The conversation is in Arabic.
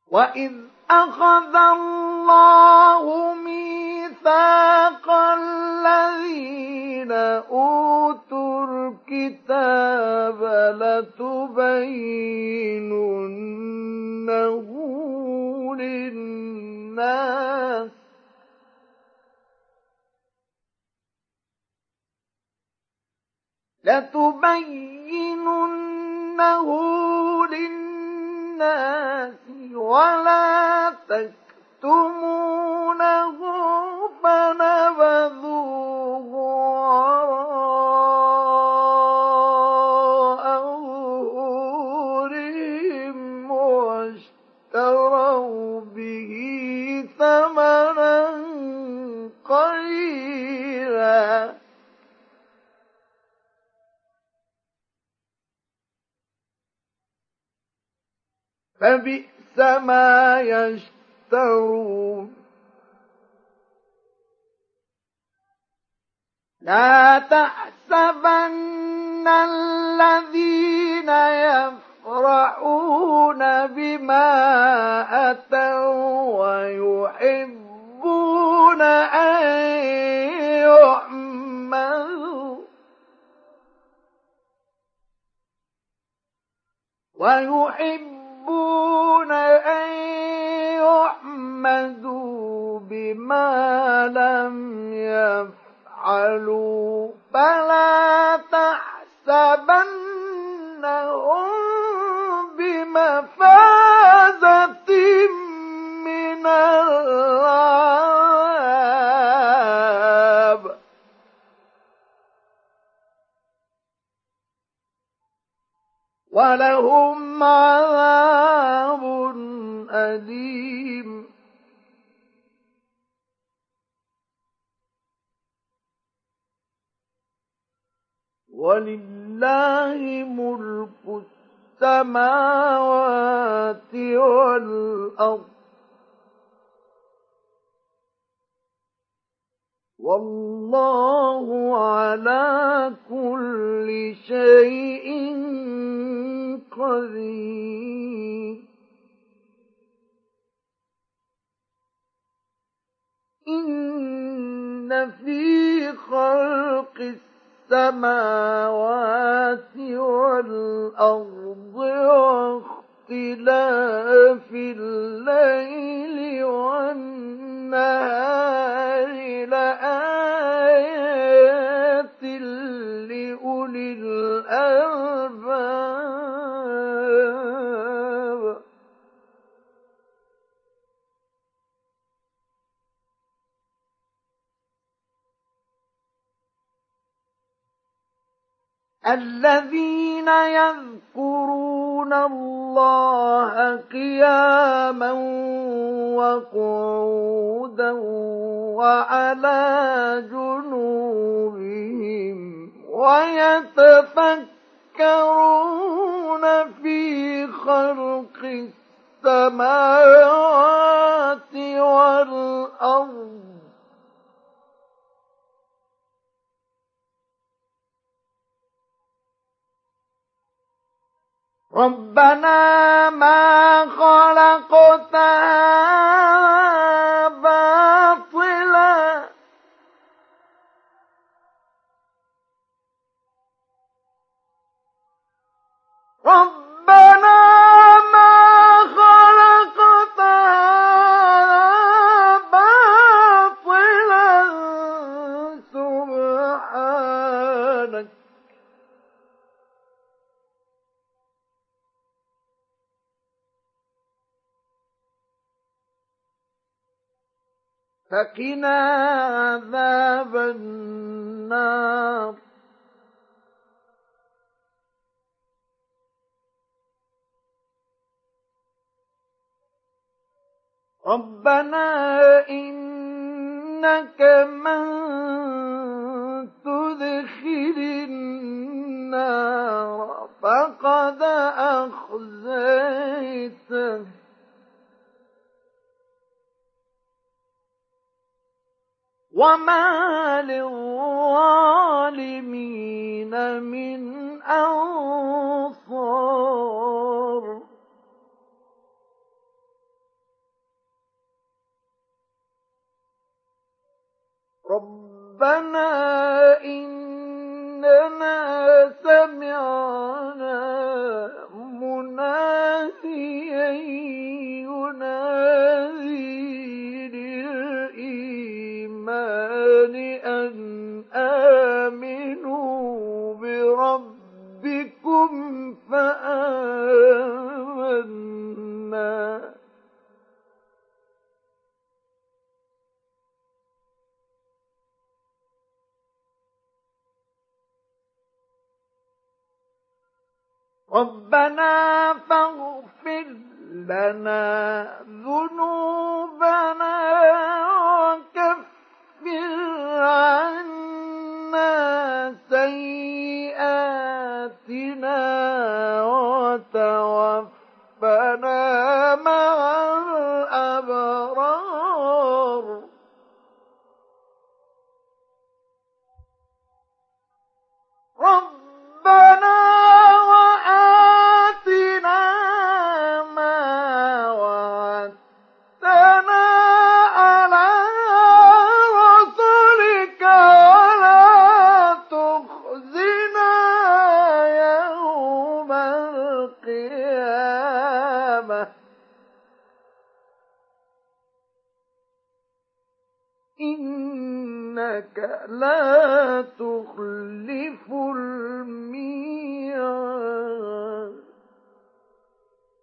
وَإِذْ أَخَذَ اللَّهُ مِيثَاقَ الَّذِينَ أُوتُوا الْكِتَابَ لَتُبَيِّنُنَّهُ لِلنَّاسِ وَلَا تَكْتُمُونَهُ فَنَبَذُوهُ وَرَاءَ ظُهُورِهِمْ وَاشْتَرَوْا بِهِ ثَمَنًا قَلِيلًا فبئس ما يشترون. لا تحسبن الذين يفرحون بما أتوا ويحبون أن يحمدوا بما لم يفعلوا فلا تحسبنهم بمفازة من العذاب ولهم عذاب أليم. ولله ملك السماوات والأرض والله على كل شيء قدير. إن في خلق السماوات والأرض واختلاف الليل والنهار لآيات لأولي الألباب. الذين يذكرون الله قياما وقعودا وعلى جنوبهم ويتفكرون في خلق السماوات والأرض ربنا ما خلقت هذا باطلا ربنا ما خلقت هذا باطلا سبحانك فقنا عذاب النار. ربنا إنك من تدخل النار فقد أخزيته وما للظالمين من أنصار. ربنا إننا سمعنا مناديا ينادي للإيمان أن آمنوا بربكم فآمنا ربنا فاغفر لنا ذنوبنا وكفر عنا سيئاتنا وتوفنا مع الأبرار ربنا وآتنا ما وعدتنا على رسلك ولا تخزنا يوم القيامة إنك لا تخلف